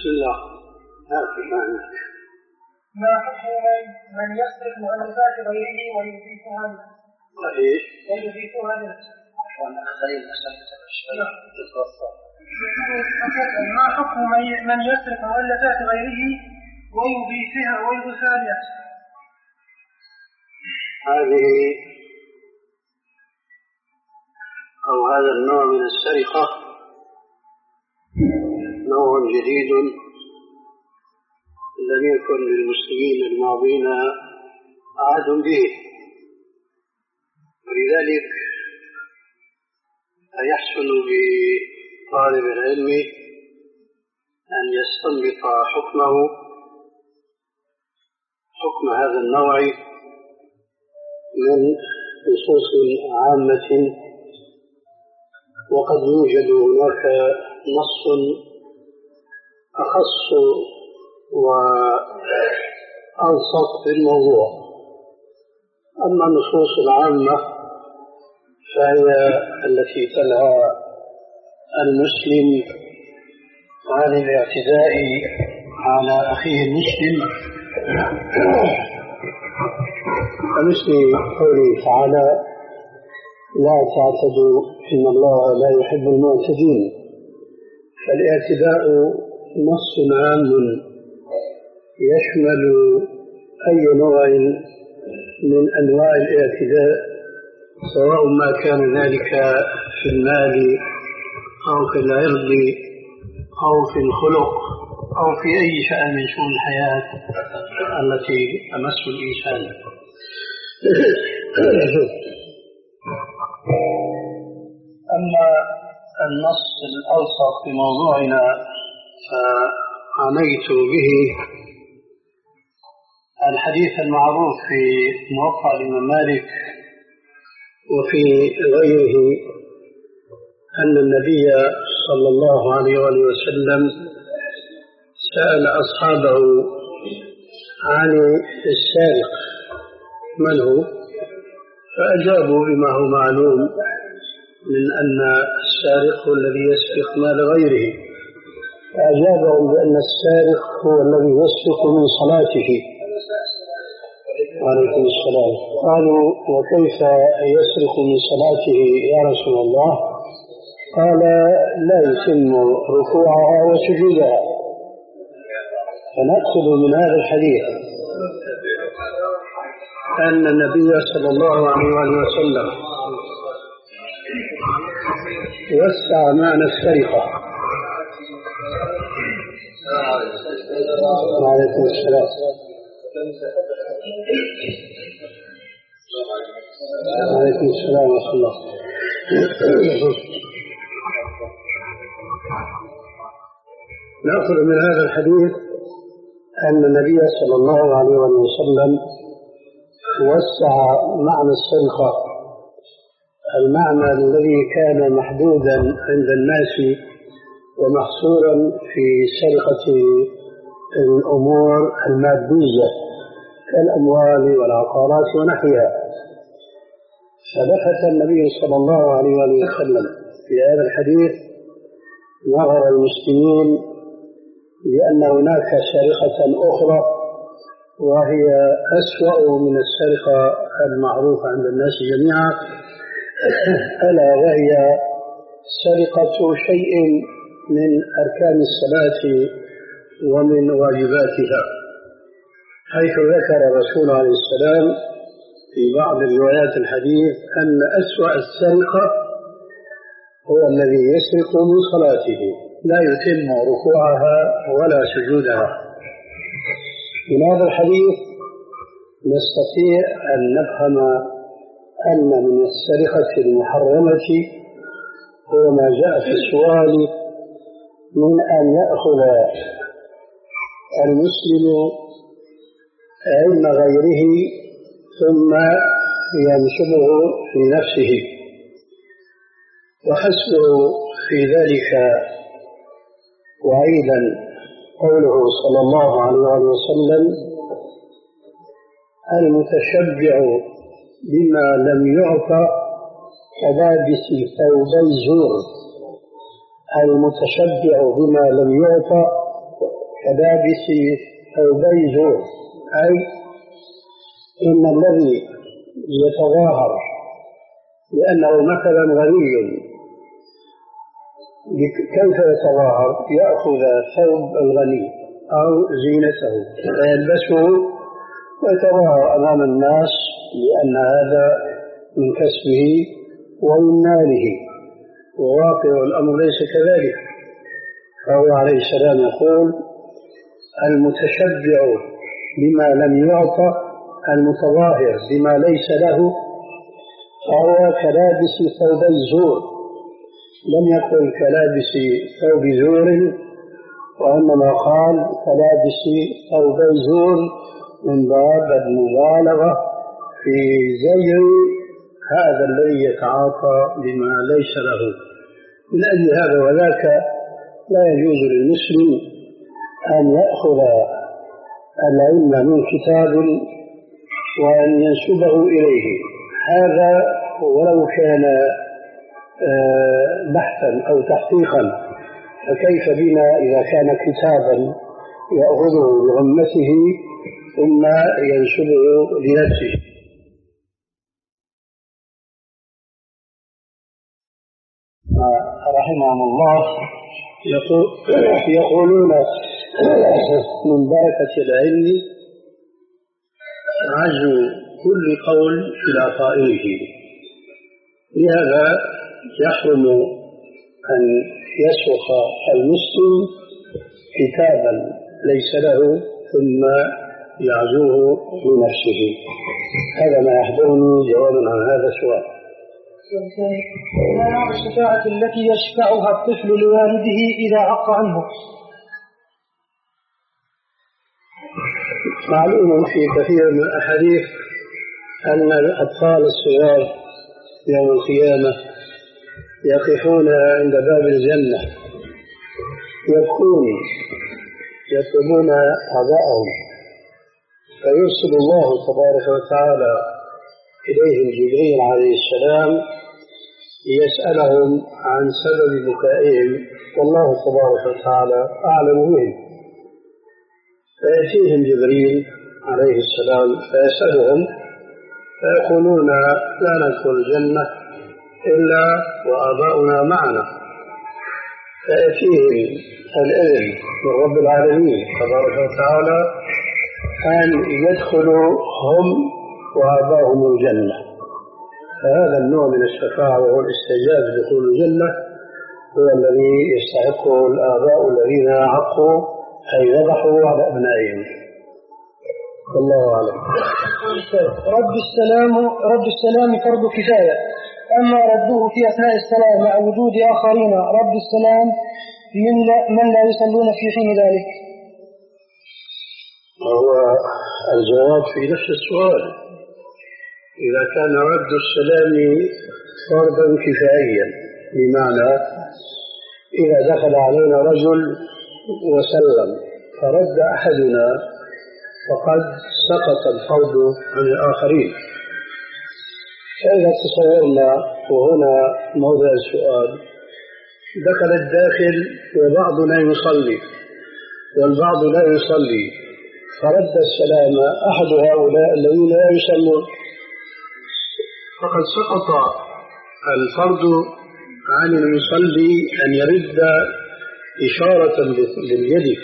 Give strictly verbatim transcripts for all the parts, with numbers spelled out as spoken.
بسم الله. ما حكم من يسرق مؤلفات غيره ويضيفها له؟ ايش؟ ويضيفها له. ما حكم من يسرق مؤلفات غيره ويضيفها ويضيفها له؟ هذه أو هذا النوع من السرقة نوع جديد لم يكن للمسلمين الماضين عهد به، ولذلك يحسن بطالب العلم أن يستنبط حكمه حكم هذا النوع من نصوص عامة، وقد يوجد هناك نص أخص وألصق في الموضوع. أما النصوص العامة فهي التي تنهى المسلم عن الاعتداء على أخيه المسلم، كمثل قوله تعالى: لا تعتدوا إن الله لا يحب المعتدين. فالاعتداء نص عام يشمل أي نوع من أنواع الاعتداء، سواء ما كان ذلك في المال أو في العرض أو في الخلق أو في أي شأن من شؤون الحياة التي تمس الإنسان. أما النص الألصق في موضوعنا فعنيت به الحديث المعروف في موطأ الإمام مالك وفي غيره أن النبي صلى الله عليه وسلم سأل أصحابه عن السارق من هو، فأجابوا بما هو معلوم من أن السارق هو الذي يسرق مال غيره، فأجابهم بأن السارق هو الذي يسرق من صلاته. وعليكم السلام. قالوا: وكيف يسرق من صلاته يا رسول الله؟ قال: لا يتم ركوعها وسجودها. فنأخذ من هذا الحديث أن النبي صلى الله عليه وسلم وسع معنى السرقة. وعليكم السلام. وعليكم السلام ورحمة الله. نأخذ من هذا الحديث أن النبي صلى الله عليه وسلم وسع معنى السرقة، المعنى الذي كان محدودا عند الناس ومحصورا في سرقة الأمور المادية كالأموال والعقارات ونحوها. فلفت النبي صلى الله عليه وسلم في هذا الحديث نظر المسلمين لأن هناك سرقة أخرى وهي أسوأ من السرقة المعروفة عند الناس جميعا، ألا وهي سرقة شيء من أركان الصلاة ومن واجباتها، حيث ذكر الرسول عليه السلام في بعض روايات الحديث أن أسوأ السرقة هو الذي يسرق من صلاته لا يتم ركوعها ولا سجودها. من هذا الحديث نستطيع أن نفهم أن من السرقة المحرمة هو ما جاء في السؤال من أن يأخذ المسلم علم غيره ثم ينسبه في نفسه، وحسبه في ذلك وعيدا قوله صلى الله عليه وسلم: المتشبع بما لم يعطى كلابس ثوبي الزور. المتشبع بما لم يعطى كلابس ثوبي زور، أي إن الذي يتظاهر لأنه مثلا غني كيف يتظاهر؟ يأخذ ثوب الغني أو زينته فيلبسه ويتظاهر أمام الناس لأن هذا من كسبه ومن ماله، وواقع الأمر ليس كذلك. فهو عليه السلام يقول: المتشبع بما لم يعطى المتظاهر بما ليس له فهو كلابس ثوب الزور. لم يقل كلابس ثوب زور، وإنما قال كلابس ثوب الزور من باب المبالغة في زجر هذا الذي يتعاطى بما ليس له. من أجل هذا وذاك لا يجوز للمسلم أن يأخذ العلم من كتاب وأن ينسبه إليه، هذا ولو كان بحثا أو تحقيقا، فكيف بنا إذا كان كتابا يأخذه بغمته ثم ينسبه لنفسه. رحمهم الله يقولون من بركة العلم عزو كل قول إلى قائله، لهذا يحرم أن يسرق المسلم كتابا ليس له ثم يعزوه لنفسه. هذا ما يحضرني جوابا عن هذا السؤال. ما نوع الشفاعة التي يشفعها الطفل لوالده إذا عق عنه؟ معلوم في كثير من الأحاديث أن الأطفال الصغار يوم القيامة يقفون عند باب الجنة يبكون يطلبون أعضاءهم، فيرسل الله تبارك وتعالى إليهم جبريل عليه السلام ليسألهم عن سبب بكائهم، والله تبارك وتعالى أعلم بهم. فيأتيهم جبريل عليه السلام فيسألهم فيقولون: لا ندخل الجنة إلا وآباؤنا معنا. فيأتيهم الإذن من رب العالمين تبارك وتعالى أن يدخلوا هم وآباؤهم الجنة. فهذا النوع من الشفاعة وهو الاستعجاب لدخول الجنة هو الذي يستحقه الآباء الذين عقوا أي ذبحوا على أبنائهم. والله أعلم. رد السلام رد السلام فرض كفاية، أما رده في أثناء الصلاة مع وجود آخرين رد السلام من لا, من لا يصلون في حين ذلك. وهو الجواب في نفس السؤال. إذا كان رد السلام فرضا كفائيا بمعنى إذا دخل علينا رجل وسلم فرد أحدنا فقد سقط الفرض عن الآخرين. فإذا تصورنا وهنا موضع السؤال: دخل الداخل وبعضنا يصلي والبعض لا يصلي، فرد السلام أحد هؤلاء الذين لا يصلون، فقد سقط الفرض عن المصلي أن يرد إشارة باليد.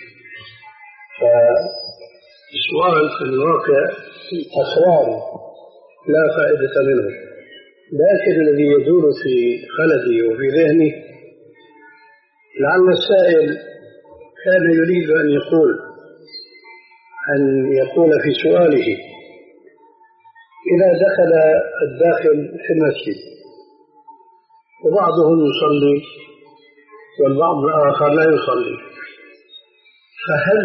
فالسؤال في الواقع تكرار لا فائدة منه، لكن الذي يدور في خلدي وفي ذهني لعل السائل كان يريد أن يقول أن يقول في سؤاله: إذا دخل الداخل في المسجد وبعضهم يصلي والبعض الآخر لا يصلي، فهل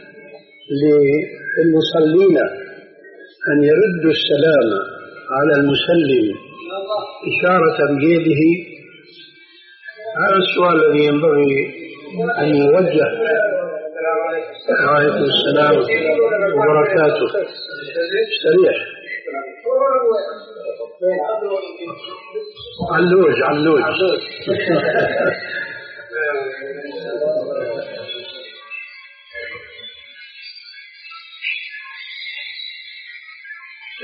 للمصلين أن يردوا السلام على المسلم إشارة بيده؟ هذا السؤال الذي ينبغي أن يوجه. وعليكم السلام وبركاته. سريع. علوج علوج.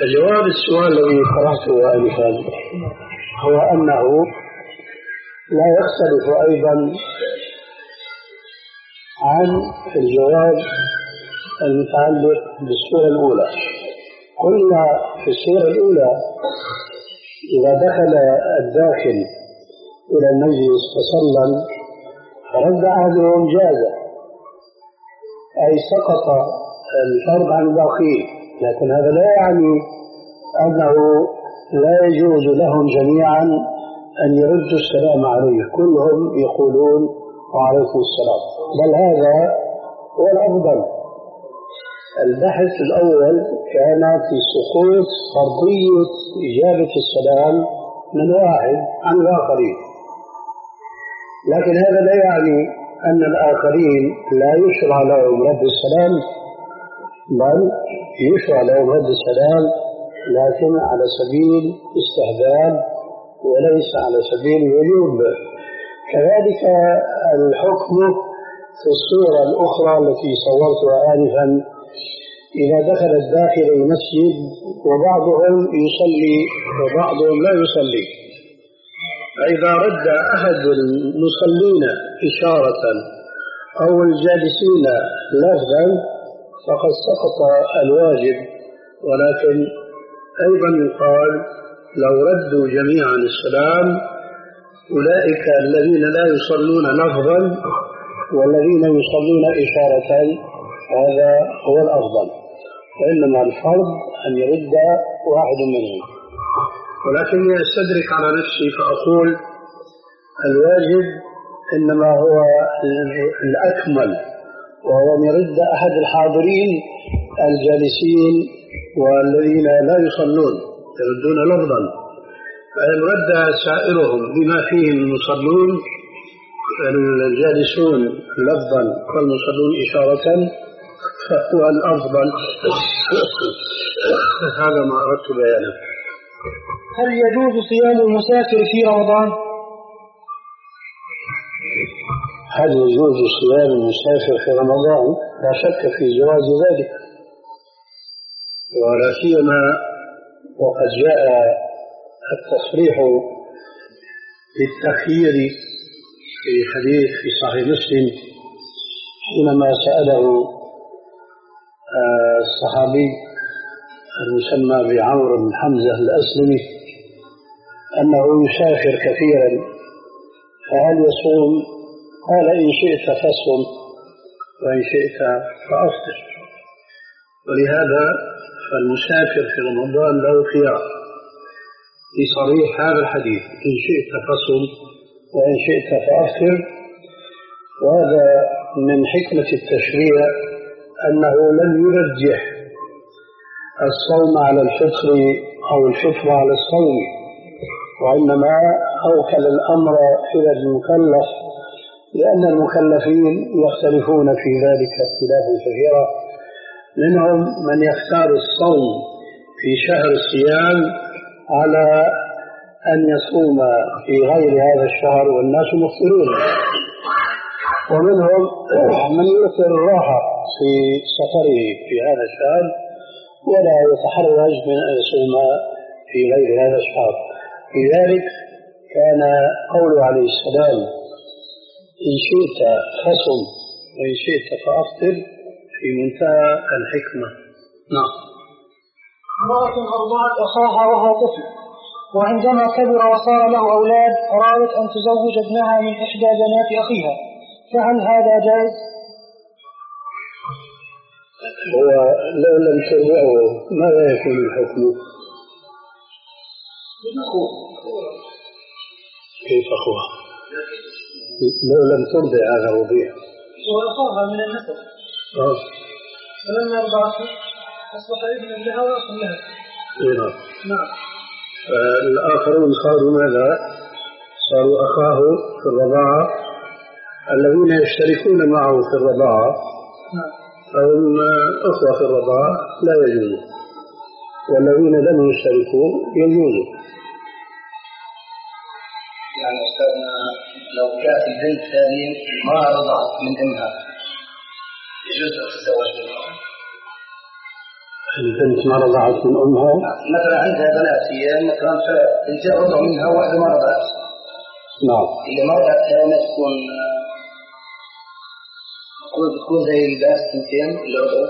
جواب السؤال الذي طرحته آنفا هو أنه لا يختلف أيضا عن الجواب المتعلق بالسورة الأولى. قلنا في السورة الأولى إذا دخل الداخل إلى المجلس فسلم فرد أحدهم جازة، أي سقط الفرض عن الباقين، لكن هذا لا يعني أنه لا يجوز لهم جميعا أن يردوا السلام عليه، كلهم يقولون وعليكم السلام، بل هذا هو الأفضل. البحث الأول كان في سقوط فرضية إجابة السلام من واحد عن الآخرين، لكن هذا لا يعني أن الآخرين لا يشرع لهم رد السلام، بل يشرع لهم رد السلام لكن على سبيل استهبال وليس على سبيل الوجوب. كذلك الحكم في الصورة الأخرى التي صورتها آنفا، إذا دخل الداخل المسجد وبعضهم يصلي وبعضهم لا يصلي، فإذا رد أحد المصلين إشارة أو الجالسين لفظا فقد سقط الواجب، ولكن أيضا يقال لو ردوا جميعا السلام أولئك الذين لا يصلون لفظا والذين يصلون إشارة هذا هو الأفضل، وإنما الفرض أن يرد واحد منهم. ولكني أستدرك على نفسي فأقول الواجب إنما هو الأكمل، وهو أن يرد أحد الحاضرين الجالسين والذين لا يصلون يردون لفظا، فإن رد سائرهم بما فيهم المصلون الجالسون لفظا والمصلون إشارة فهو الأفضل. هذا ما أردت بيانه. هل يجوز صيام المسافر في رمضان؟ هل يجوز صيام المسافر في رمضان؟ لا شك في جواز ذلك، ولا سيما وقد جاء التصريح بالتخيير في حديث في صحيح مسلم حينما سأله الصحابي المسمى بعمرو بن حمزة الأسلمي أنه يسافر كثيرا فهل يصوم؟ قال إن شئت فصم وإن شئت فأفطر. ولهذا فالمسافر في رمضان له خيار في صريح هذا الحديث، إن شئت فصم وإن شئت فأفطر. وهذا من حكمة التشريع أنه لم يرجح الصوم على الفطر أو الفطر على الصوم، وإنما أوكل الأمر إلى المكلف، لأن المكلفين يختلفون في ذلك اختلافا كثيرا، منهم من يختار الصوم في شهر الصيام على أن يصوم في غير هذا الشهر والناس مفطرون، ومنهم من يؤثر الراحة في سفره في هذا الشهر ولا يتحرج من أن يصوم في غير هذا الشهر. لذلك كان قوله عليه السلام إن شئت فصم وإن شئت فأفطر في منتهى الحكمة. نعم. امرأة أرضعت أخاها وهو طفل، وعندما كبر وصار له أولاد أرادت أن تزوج ابنها من إحدى بنات أخيها، فهل هذا جائز؟ هو لو لم ترضعه ماذا يكون الحكم؟ كيف أخوها؟ لو لم ترضع هذا الرضيع هو أخاها من النسب، آه. فلما رضعته أصبح ابنا لها وأخ لها. نعم. نعم. الآخرون صاروا ماذا؟ صاروا أخاه في الرضاعة، الذين يشتركون معه في الرضاعة فهم أخوة في الرضاعة لا يجوز، والذين لم يشتركوا يجوز. يعني أستاذنا لو جاءت البنت ثانية ما رضعت من أمها يجوز أن تتزوج منها؟ البنت ما رضعت من أمها؟ مثلا عندها بنات هي مثلا فإنجاء رضع منها واحدة ما رضعت. نعم. اللي ما رضعت كانت تكون بتكون زي الباس بنتين اللي رضعوا.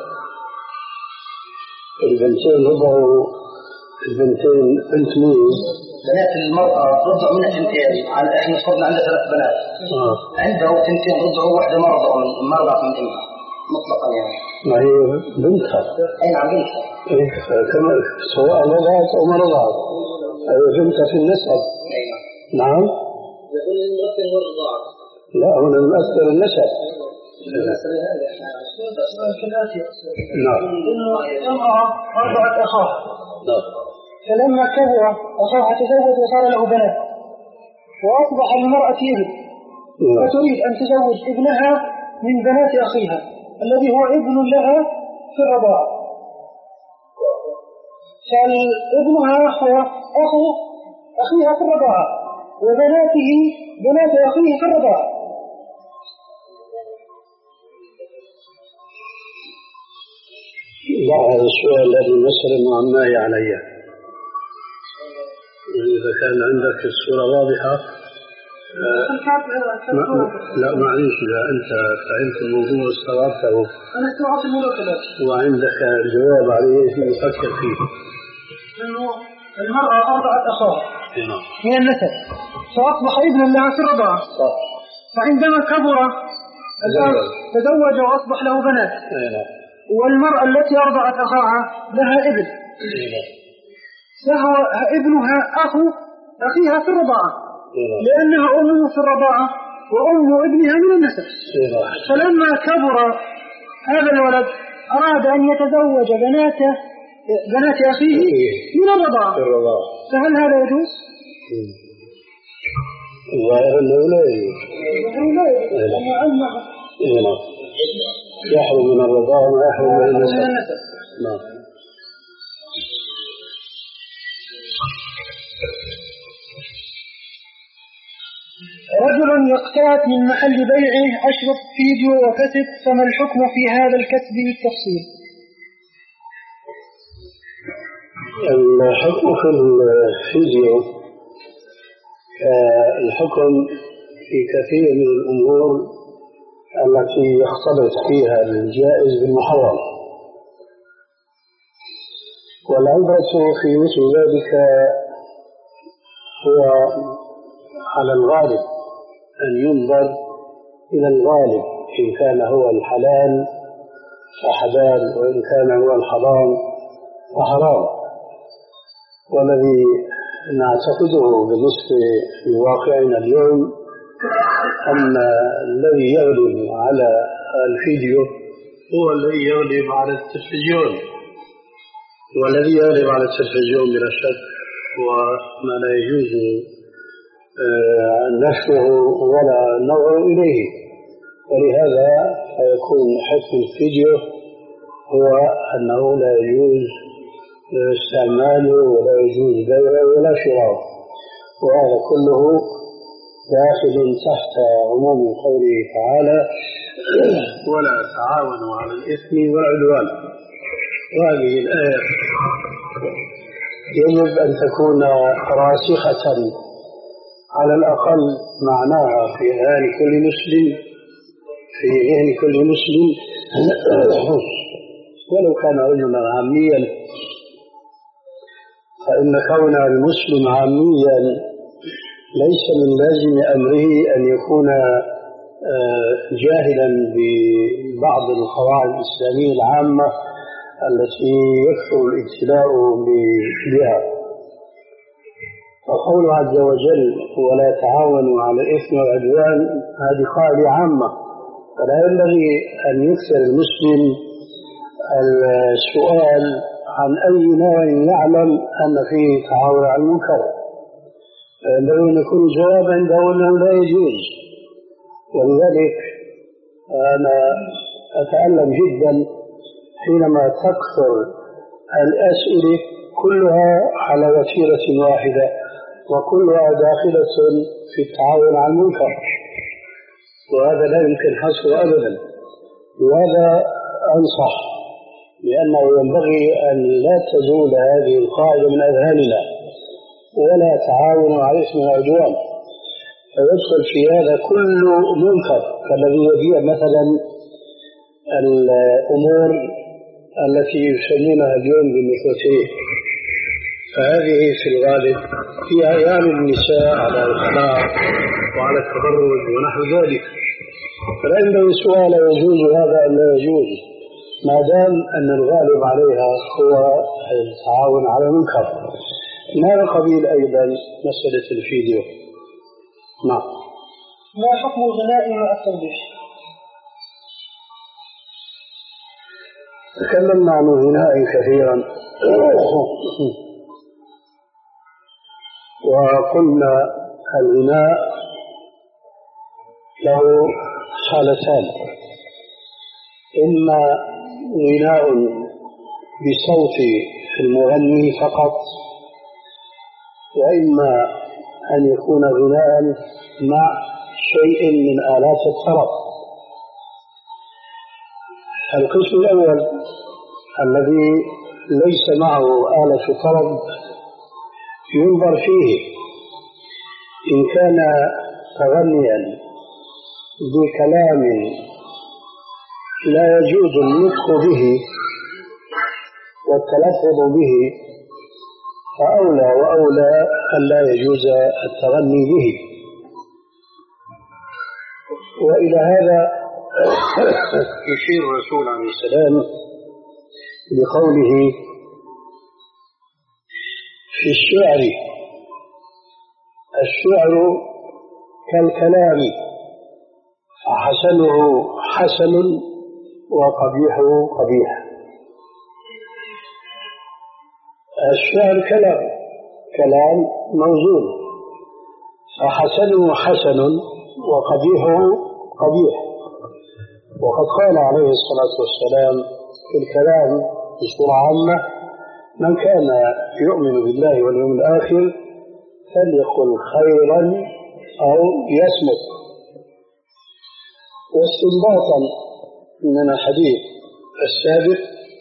البنتين رضعوا البنتين بنت مين؟ بنات المرأة رضعوا منها بنتين. على إحنا صرنا عندها ثلاث بنات. آه. عندها بنتين رضعوا واحدة ما رضعوا من ما رضعت من أمها مطلقا يعني. ما هي بنتها. أي نعم بنتها. إيه كما سواء رضعت أو ما رضعت. هي بنتها في النسب. أيوة. نعم. يقول المؤثر هو الرضاعة. لا هنا المؤثر النسب. المسألة هذه نعم. إنه امرأة أرضعت أخاها. نعم. فلما كبر أخاها تزوج وصار له بنات وأصبح للمرأة ابن فتريد أن تزوج ابنها من بنات أخيها الذي هو ابن لها في الرضاعة، فابنها هو أخو أخيها في الرضاعة وبناته بنات أخيه في الرضاعة. لا هذا السؤال الذي مسألة معماية علي. إذا كان عندك الصورة واضحة ما لا معليش إذا أنت فهمت الموضوع استوعبته أنا استوعبت الموضوع كذلك وعندك الجواب عليه يفكر فيه. إنه المرأة أرضعت أخاها من النسب فأصبح ابنا لها في الرضاعة، فعندما كبر تزوج وأصبح له بنات والمرأة التي أرضعت أخاها لها ابن فهو ابنها أخو أخيها في الرضاعة لأنها أمه في الرضاعة وأم ابنها من النسب. فلما كبر هذا الولد أراد أن يتزوج بنات بنات أخيه من الرضاعة، فهل هذا يجوز؟ الظاهر أنه لا يجوز. يحرم من الرضاعة ما يحرم من النسب. نعم. رجل يقتات من محل بيعه أشرف فيديو وكسب، فما الحكم في هذا الكسب بالتفصيل؟ الحكم في الفيديو الحكم في كثير من الأمور التي يختلط فيها الجائز بالمحرم، والعبرة في مثل ذلك هو على الغالب أن ينظر إلى الغالب، إن كان هو الحلال فحلال وإن كان هو الحرام فحرام. والذي نعتقده بالنسبة لواقعنا اليوم أن الذي يغلب على الفيديو هو الذي يغلب على التلفزيون، والذي يغلب على التلفزيون بلا شك هو ما لا يجوز نشره ولا النظر إليه، ولهذا فيكون حكم الفيديو هو أنه لا يجوز استعماله ولا يجوز بيعه ولا شراءه، وهذا كله داخل تحت عموم قوله تعالى ولا تعاونوا على الإثم والعدوان. وهذه الآية يجب أن تكون راسخة على الأقل معناها في ذهن كل مسلم في ذهن كل مسلم ولو كان رجلا عاميا، فإن كون المسلم عاميا ليس من لازم أمره أن يكون جاهلا ببعض القواعد الإسلامية العامة التي يكثر الابتلاء بها. فقول عز وجل ولا تعاونوا على الإثم والعدوان هذه قاعدة عامة، فلا ينبغي أن يكثر المسلم السؤال عن أي نوع يعلم أن فيه تعاون على المنكر، فينبغي أن يكون الجواب عنده أنه لا يجوز. ولذلك أنا أتألم جدا حينما تكثر الأسئلة كلها على وتيرة واحدة وكلها داخلة في التعاون على المنكر، وهذا لا يمكن حصره أبدا. وهذا أنصح لأنه ينبغي أن لا تزول هذه القاعدة من أذهاننا، ولا تعاون على الإثم والعدوان، فيدخل في هذا كل منكر كالذي يبيع مثلا الأمور التي يسمونها اليوم بالنيكوتين، فهذه في الغالب في أيام النساء على الإخلاق وعلى التبرج ونحو ذلك، فلا ينبغي سؤال يجوز هذا أم لا يجوز، ما دام أن الغالب عليها هو التعاون على المنكر. من هذا القبيل أيضا مسألة الفيديو. نعم. ما حكم الغناء مع التوضيح؟ تكلمنا عن الغناء كثيرا وقلنا الغناء له حالتان: إما غناء بصوت المغني فقط، وإما أن يكون غناء مع شيء من آلات الطرب. القسم الأول الذي ليس معه آلة طرب ينظر فيه إن كان تغنيا بكلام لا يجوز النطق به والتلفظ به، فأولى وأولى أن لا يجوز التغني به. وإلى هذا يشير الرسول عليه السلام بقوله في الشعر: الشعر كالكلام، حسنه حسن وقبيحه قبيح. الشعر كلام كلام موزون، فحسنه حسن وقبيحه قبيح. وقد قال عليه الصلاة والسلام في الكلام بصورة عامة: من كان يؤمن بالله واليوم الآخر فليقل خيرا أو يصمت. واستنباطا من الحديث السابق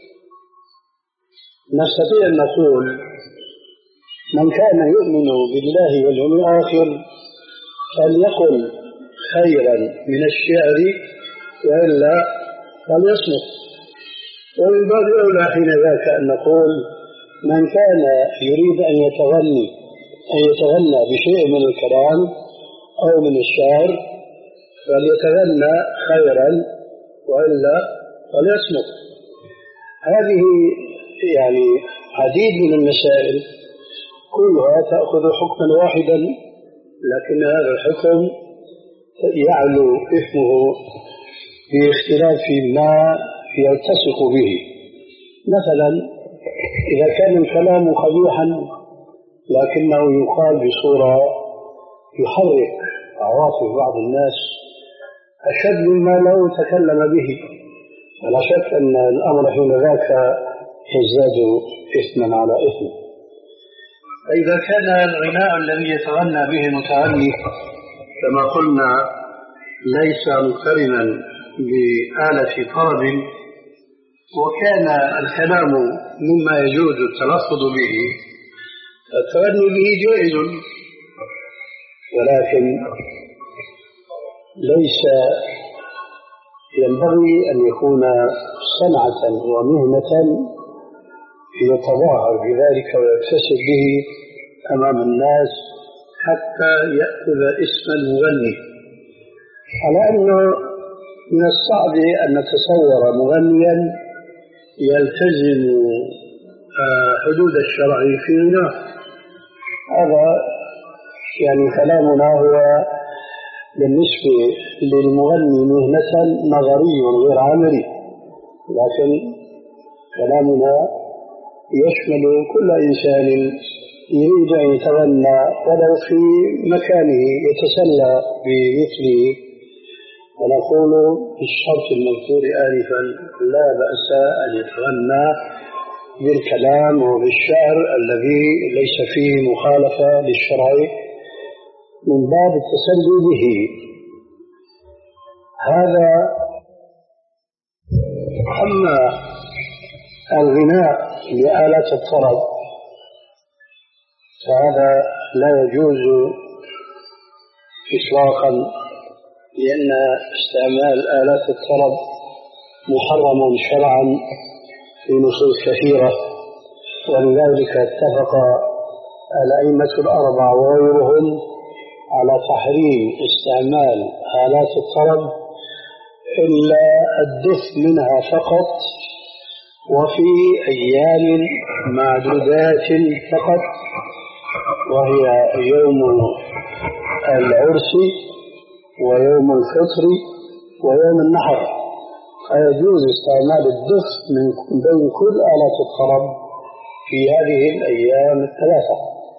نستطيع أن نقول: من كان يؤمن بالله واليوم الآخر فليقل خيرا من الشعر وإلا فليصمت. ومن باب أولى حين ذاك أن نقول: من كان يريد أن يتغني أن يتغنى بشيء من الكلام أو من الشعر فليتغنى خيرا وإلا فليصمت. هذه يعني عديد من المسائل كلها تأخذ حكما واحدا، لكن هذا الحكم يعلو إثمه باختلاف ما يلتصق به. مثلا إذا كان الكلام قبيحا لكنه يقال بصورة يحرك عواطف بعض الناس أشد مما لو تكلم به، ولا شك أن الأمر حين ذاك يزداد إثما على إثم. فإذا كان الغناء الذي يتغنى به المتغني كما قلنا ليس مقترنا بآلة طرب، وكان الكلام مما يجوز التلفظ به، التغني به جائز، ولكن ليس ينبغي أن يكون صنعة ومهنة يتظاهر بذلك ويكتسب به أمام الناس حتى يأخذ اسم المغني. على أنه من الصعب أن نتصور مغنيا يلتزم حدود الشرع في غناه. هذا يعني كلامنا هو بالنسبة للمغني مهنة نظري غير عملي، لكن كلامنا يشمل كل إنسان يريد أن يتغنى ولو في مكانه يتسلى بمثله، ونقول بالشرط المذكور آنفا لا بأس أن يتغنى بالكلام وبالشعر الذي ليس فيه مخالفة للشرع من باب التسلي به. هذا. أما الغناء بآلات الطرب فهذا لا يجوز إطلاقا، لأن استعمال آلات الطرب محرم شرعا في نصوص كثيرة، ولذلك اتفق الأئمة الأربعة وغيرهم على تحريم استعمال آلات الطرب إلا الدف منها فقط، وفي أيام معدودات فقط، وهي يوم العرس ويوم الفطر ويوم النحر، فيجوز استعمال الدف من بين كل آلات الطرب في هذه الأيام الثلاثة.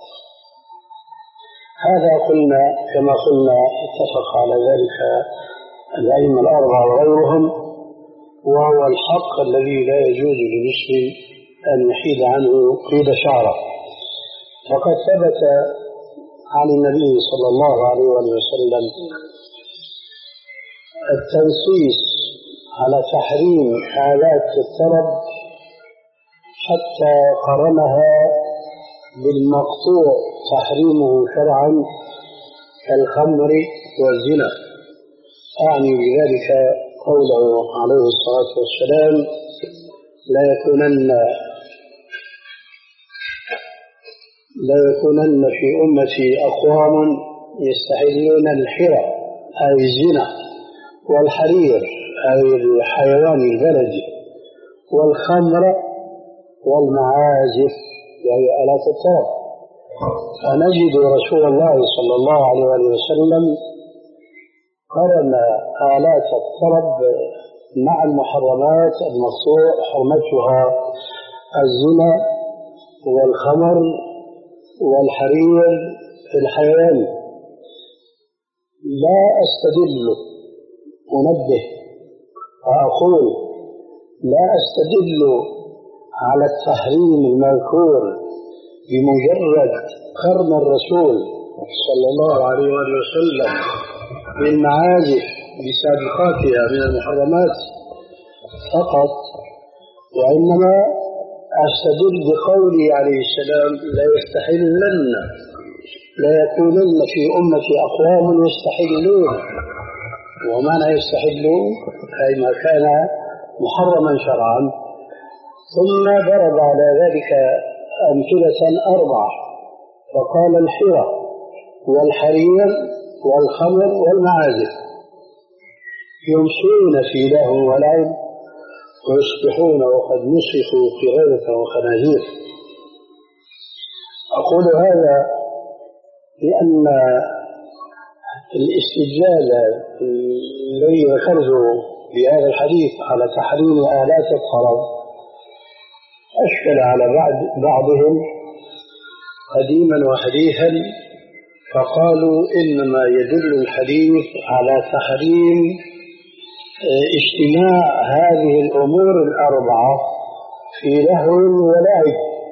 هذا قلنا كما قلنا اتفق على ذلك الأئمة الأربعة وغيرهم، وهو الحق الذي لا يجوز للمسلم أن يحيد عنه قيد شعره. وقد ثبت عن النبي صلى الله عليه وسلم التنصيص على تحريم آلات الطرب حتى قرنها بالمقطوع تحريمه شرعا كالخمر والزنا، أعني بذلك قوله عليه الصلاة والسلام: لا يكونن لا يكونن في أمتي أقوام يستحلون الحرى أي الزنا، والحرير أي الحيوان البلدي، والخمر والمعازف وهي آلات الطرب. فنجد رسول الله صلى الله عليه وسلم قرن آلات الطرب مع المحرمات المقطوع حرمتها الزنا والخمر والحرير في الحيوان. لا أستدل أنبه وأقول لا أستدل على التحريم المذكور بمجرد قرن الرسول صلى الله عليه وسلم بالمعازف بسابقاتها من المحرمات فقط، وإنما أستدل بقوله عليه السلام: لا يستحلن لا يكونن في أمتي أقوام يستحلون. ومعنى يستحلون أي ما كان محرما شرعا. ثم ضرب على ذلك أمثلة أربعة، فقال: الحرى والحرير والخمر والمعازف يمسون في لهو ولعب ويصبحون وقد نسخوا قردة وخنازير. أقول هذا لأن الاستدلال الذي ذكرته بهذا الحديث على تحريم آلات الطرب أشكل على بعض بعضهم قديما وحديثا، فقالوا إنما يدل الحديث على تحريم اجتماع هذه الأمور الأربعة في لهو ولعب.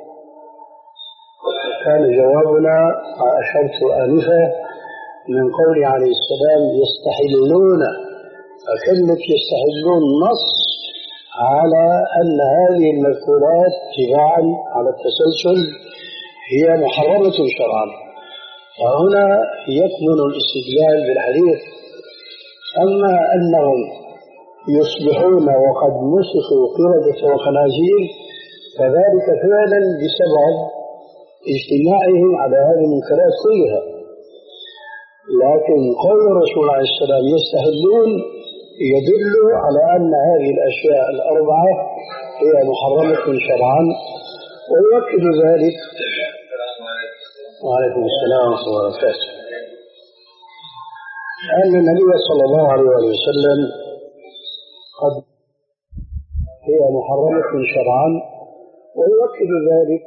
كان جوابنا ما أشرت آنفا من قول عليه السلام: يستحلون. فكلمة يستحلون نص على أن هذه المذكورات تباعا على التسلسل هي محرمة شرعا، وهنا يكمن الاستدلال بالحديث. أما أنهم يصبحون وقد نسخوا قردة وخنازير فذلك فعلا بسبب اجتماعهم على هذه المنكرات كلها، لكن قول الرسول عليه السلام يستحلون يدل على أن هذه الأشياء الأربعة هي محرمة شرعا. ويؤكد ذلك وعليكم السلام ورحمة الله وبركاته أن النبي صلى الله عليه وسلم قد هي محرمة شرعا. ويؤكد ذلك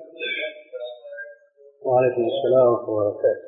وعليكم السلام ورحمة الله وبركاته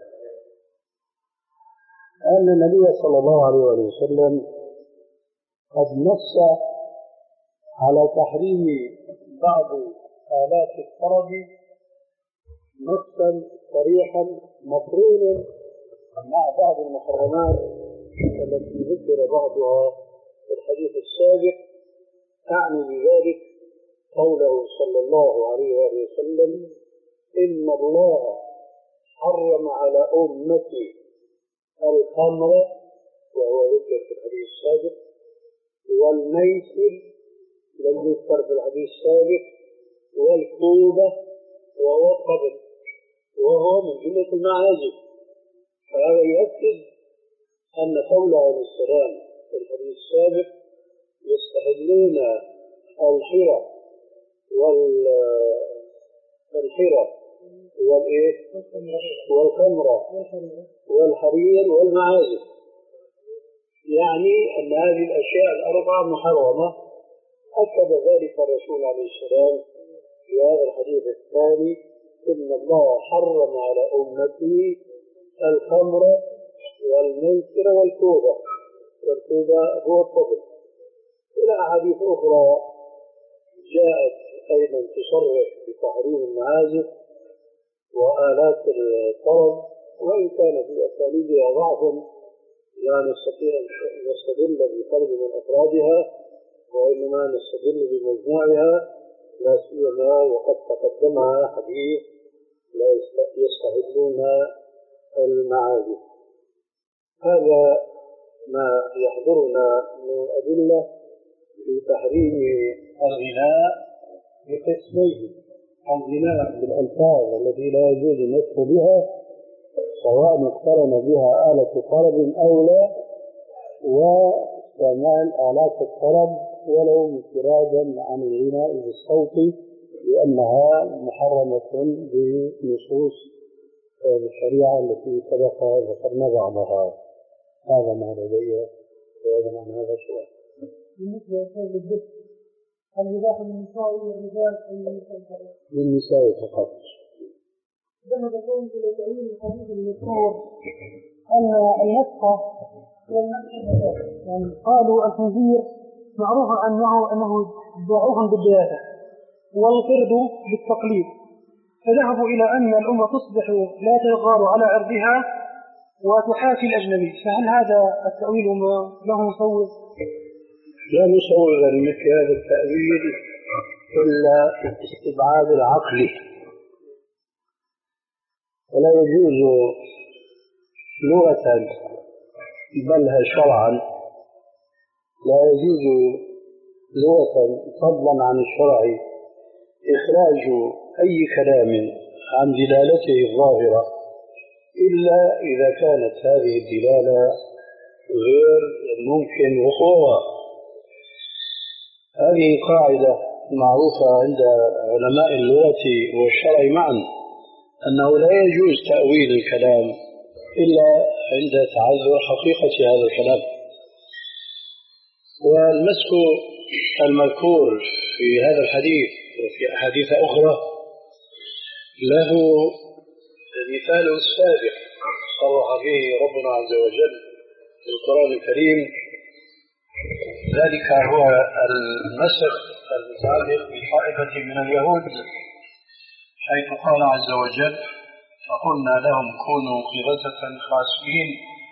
أن النبي صلى الله عليه وسلم قد نص على تحريم بعض آلات الطرب نصا صريحا مقرونا مع بعض المحرمات التي ذكر بعضها في الحديث السابق، تعني بذلك قوله صلى الله عليه وآله وسلم: إن الله حرم على أمتي الخمر، وهو ذكر في الحديث السابق، والميسر لم يذكر في الحديث السابق، والكوبة وهو الطبل، وهو من جملة المعازف. فهذا يؤكد أن قوله عليه السلام في الحديث السابق: يستحلون الحرى والحرى والإيه والخمر والحرير والمعازف، يعني أن هذه الأشياء الأربعة محرمة. أكد ذلك الرسول عليه السلام في هذا الحديث الثاني: إن الله حرم على أمتي الخمر والميسر والكوبة، والكوبة هو الطبل. إلى أحاديث أخرى جاءت أيضا تصرح بتحريم المعازف وآلات الطرب، وإن كان في أساليبها ضعف لا نستطيع أن نستدل بفرد من أفرادها، وإنما نستدل بمجموعها، لا سيما وقد تقدمها حديث لا يستحلون المعازف. هذا ما يحضرنا من أدلة في تحريم الغناء بقسمين: الغناء بالألفاظ التي لا يجوز النطق بها سواء اقترن بها آلة طرب أو لا، واستعمال آلات الطرب ولو انفرادا عن الغناء بالصوت، لأنها محرمة بنصوص الشريعة التي سبق ذكرنا بعضها. هذا ما لدي، وهذا معنى هذا السؤال. بالنسبة لهذا الدفء، هل يباح للنساء والرجال أن يستمتعوا؟ للنساء فقط. ذهب قوم إلى تعيين الحديث المذكور أن النسخة يعني قالوا الخنزير معروف أنه أنه ضعوف بالدياثة، والقرد بالتقليد، فذهبوا إلى أن الأمة تصبح لا تغار على عرضها وتحاكي الأجنبي. فهل هذا التأويل له مصور؟ لا مصور لمثل هذا التأويل إلا استبعاد العقل، ولا يجوز لغة بل شرعا، لا يجوز لغة فضلا عن الشرع إخراج أي كلام عن دلالته الظاهرة إلا إذا كانت هذه الدلالة غير ممكن وقوعها. هذه قاعدة معروفة عند علماء اللغة والشرع معا، أنه لا يجوز تأويل الكلام إلا عند تعذر حقيقة هذا الكلام. والمسك المذكور في هذا الحديث وفي أحاديث أخرى له مثال سابق صرح به ربنا عز وجل في القرآن الكريم، ذلك هو المسخ المتعلق بطائفة من اليهود، حيث قال عز وجل: فقلنا لهم كونوا قردة خاسئين.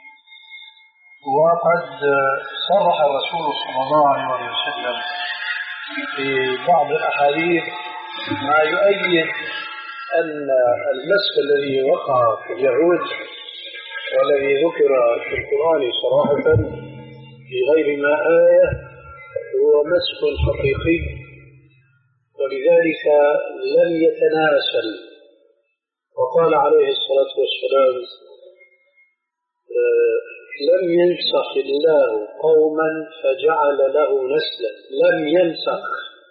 وقد صرح الرسول صلى الله عليه وسلم في بعض الأحاديث ما يؤيد أن المسخ الذي وقع في اليهود والذي ذكر في القرآن صراحة في غير ما آية هو مسخ حقيقي، ولذلك لم يتناسل. وقال عليه الصلاة والسلام: لم ينسخ الله قوما فجعل له نسلا. لم ينسخ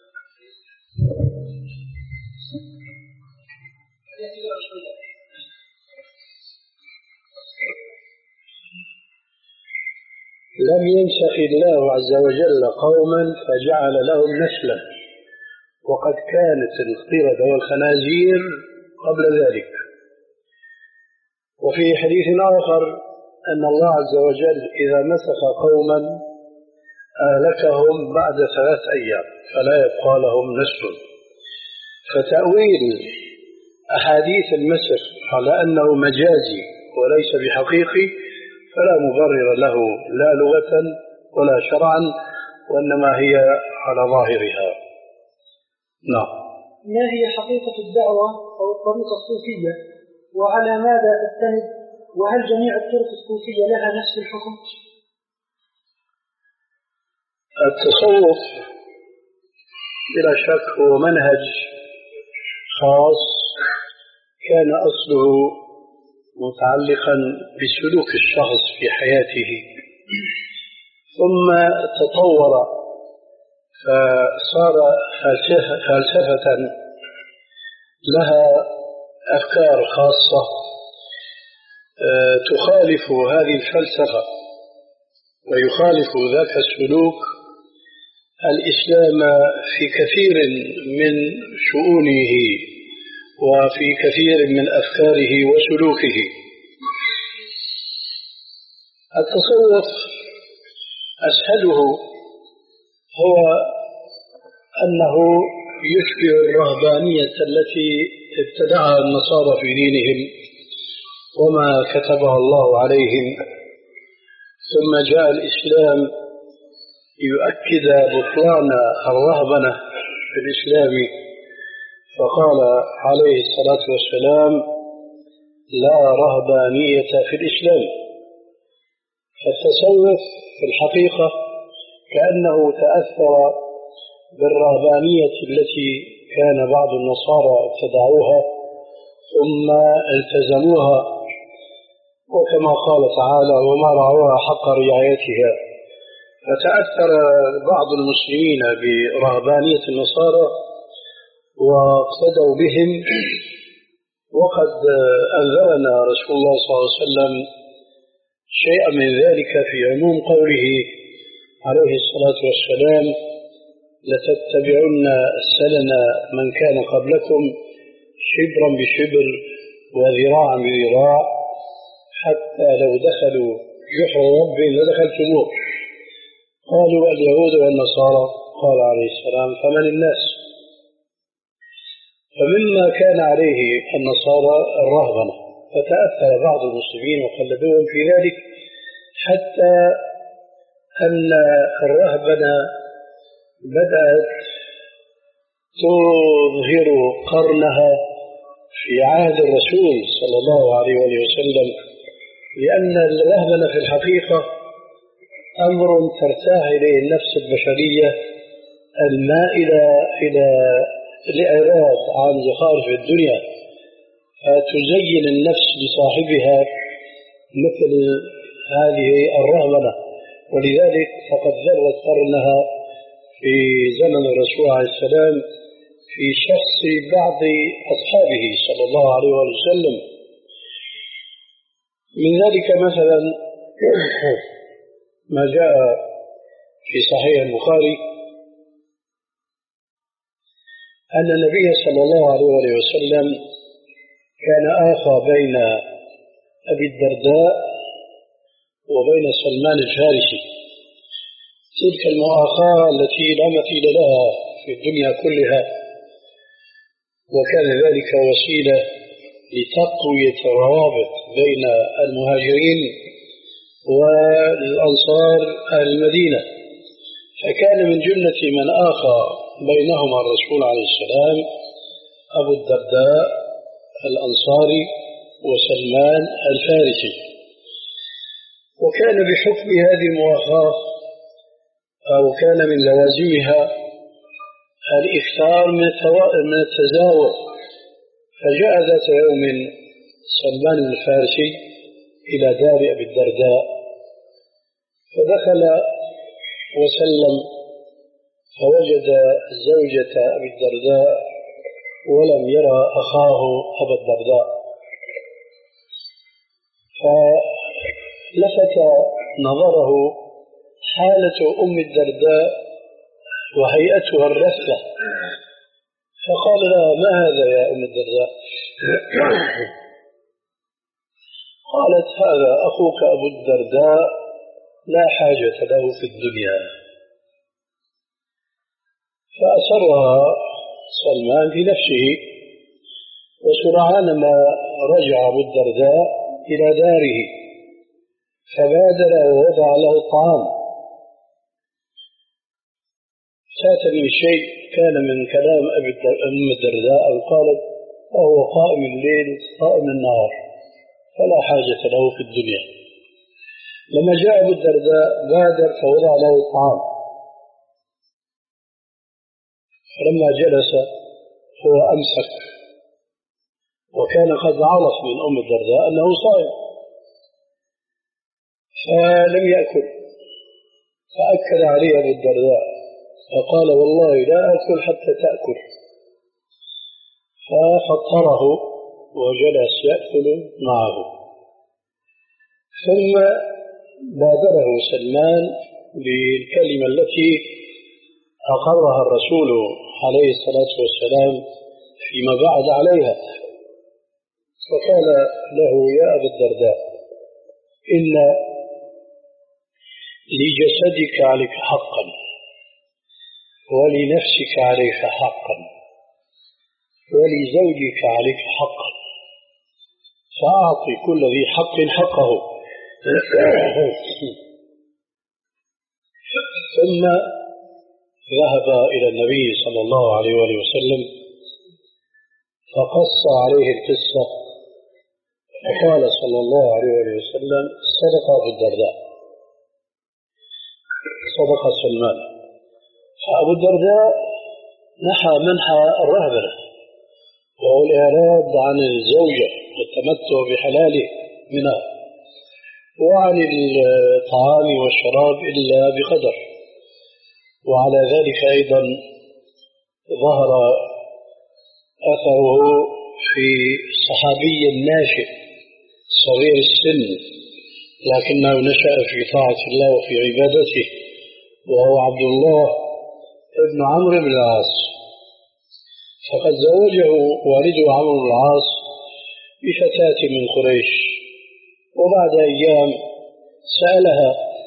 لم ينسخ الله عز وجل قوما فجعل لهم نسلا، وقد كانت القردة والخنازير قبل ذلك. وفي حديث آخر أن الله عز وجل إذا مسخ قوما أهلكهم بعد ثلاث أيام فلا يبقى لهم نسل. فتأويل أحاديث المسخ على أنه مجازي وليس بحقيقي فلا مبرر له لا لغة ولا شرعا، وإنما هي على ظاهرها. نعم. ما هي حقيقة الدعوة أو الطريقة الصوفية وعلى ماذا تستند، وهل جميع الطرق الصوفية لها نفس الحكم؟ التصوف بلا شك هو منهج خاص كان أصله متعلقا بسلوك الشخص في حياته، ثم تطور فصار فلسفة لها أفكار خاصة تخالف هذه الفلسفة ويخالف ذاك السلوك الإسلام في كثير من شؤونه وفي كثير من أفكاره وسلوكه. التصوف أسهله هو أنه يشبه الرهبانية التي ابتدعها النصارى في دينهم وما كتبها الله عليهم، ثم جاء الإسلام يؤكد بطلان الرهبنة في الإسلام، فقال عليه الصلاة والسلام: لا رهبانية في الإسلام. فالتصوف في الحقيقة كأنه تأثر بالرهبانية التي كان بعض النصارى ابتدعوها ثم التزموها، وكما قال تعالى: وما رعوها حق رعايتها. فتأثر بعض المسلمين برهبانية النصارى واقتدوا بهم، وقد أنذرنا رسول الله صلى الله عليه وسلم شيئا من ذلك في عموم قوله عليه الصلاة والسلام: لتتبعن سنن من كان قبلكم شبرا بشبر وذراعا بذراع حتى لو دخلوا جحر رب لدخلتموه. قالوا: اليهود والنصارى. قال عليه السلام: فمن الناس؟ فمما كان عليه النصارى الرهبنة، فتأثر بعض المسلمين وقلدوهم في ذلك، حتى أن الرهبنة بدأت تظهر قرنها في عهد الرسول صلى الله عليه وسلم، لأن الرهبنة في الحقيقة أمر ترتاح إليه النفس البشرية المائلة إلى الإعراض عن زخارف الدنيا، فتزين النفس لصاحبها مثل هذه الرهبنة، ولذلك فقد ذرت قرنها في زمن الرسول عليه السلام في شخص بعض أصحابه صلى الله عليه وسلم. من ذلك مثلا ما جاء في صحيح البخاري أن النبي صلى الله عليه وسلم كان آخى بين أبي الدرداء وبين سلمان الفارسي، تلك المؤاخاة التي لا مثيل لها في الدنيا كلها، وكان ذلك وسيلة لتقوية الروابط بين المهاجرين والأنصار المدينة. فكان من جملة من آخى بينهما الرسول عليه السلام أبو الدرداء الأنصاري وسلمان الفارسي، وكان بحكم هذه المؤاخاة أو كان من لوازمها الإكثار من التزاور. فجاء ذات يوم سلمان الفارسي إلى دار أبي الدرداء، فدخل وسلم فوجد زوجة أبي الدرداء ولم يرى أخاه أبا الدرداء، فلفت نظره حالة أم الدرداء وهيئتها الرثة، فقال لها: ما هذا يا أم الدرداء؟ قالت: هذا أخوك أبو الدرداء لا حاجة له في الدنيا. فأسرها سلمان في نفسه، وسرعان ما رجع أبو الدرداء إلى داره فبادر ووضع له الطعام. فات من الشيء كان من كلام أم الدرداء قالت وهو قائم الليل قائم النهار فلا حاجة له في الدنيا. لما جاء أبو الدرداء بادر فوضع له الطعام، فلما جلس هو أمسك، وكان قد عرف من أم الدرداء أنه صائم فلم يأكل، فأكد عليه أبو الدرداء فقال والله لا أكل حتى تأكل، ففطره وجلس يأكل معه. ثم بادره سلمان بالكلمة التي أقرها الرسول عليه الصلاة والسلام فيما بعد عليها، فقال له يا أبا الدرداء إن لجسدك عليك حقا ولنفسك عليك حقا ولزوجك عليك حقا، فأعطي كل ذي حق حقه. ثم ذهب إلى النبي صلى الله عليه وآله وسلم فقص عليه القصة، فقال صلى الله عليه وآله وسلم صدق أبو الدرداء، صدق سلمان. فأبو الدرداء نحى منحى الرهبة وهو الإعراض عن الزوجة والتمتع بحلاله منها، وعن الطعام والشراب إلا بقدر. وعلى ذلك أيضا ظهر أثره في صحابي ناشئ صغير السن لكنه نشأ في طاعة الله وفي عبادته، وهو عبد الله ابن عمرو بن العاص، فقد زوجه والده عمرو بن العاص بفتاة من قريش، وبعد أيام سألها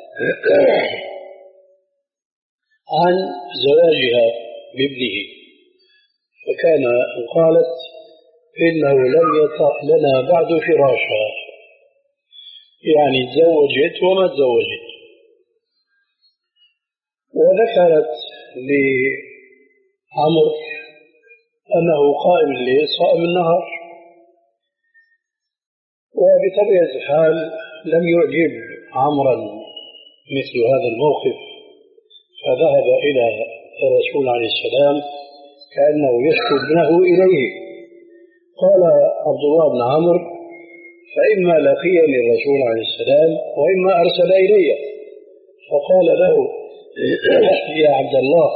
عن زواجها بابنه، فكان قالت إنه لم يطأ لنا بعد فراشها، يعني تزوجت وما تزوجت. وذكرت لعمر أنه قائم الليل صائم النهار، وبطبيعة الحال لم يعجب عمرا مثل هذا الموقف، فذهب إلى الرسول عليه السلام كأنه يشكو ابنه إليه. قال عبد الله بن عمرو فإما لقيني الرسول عليه السلام وإما أرسل إلي، فقال له يا عبد الله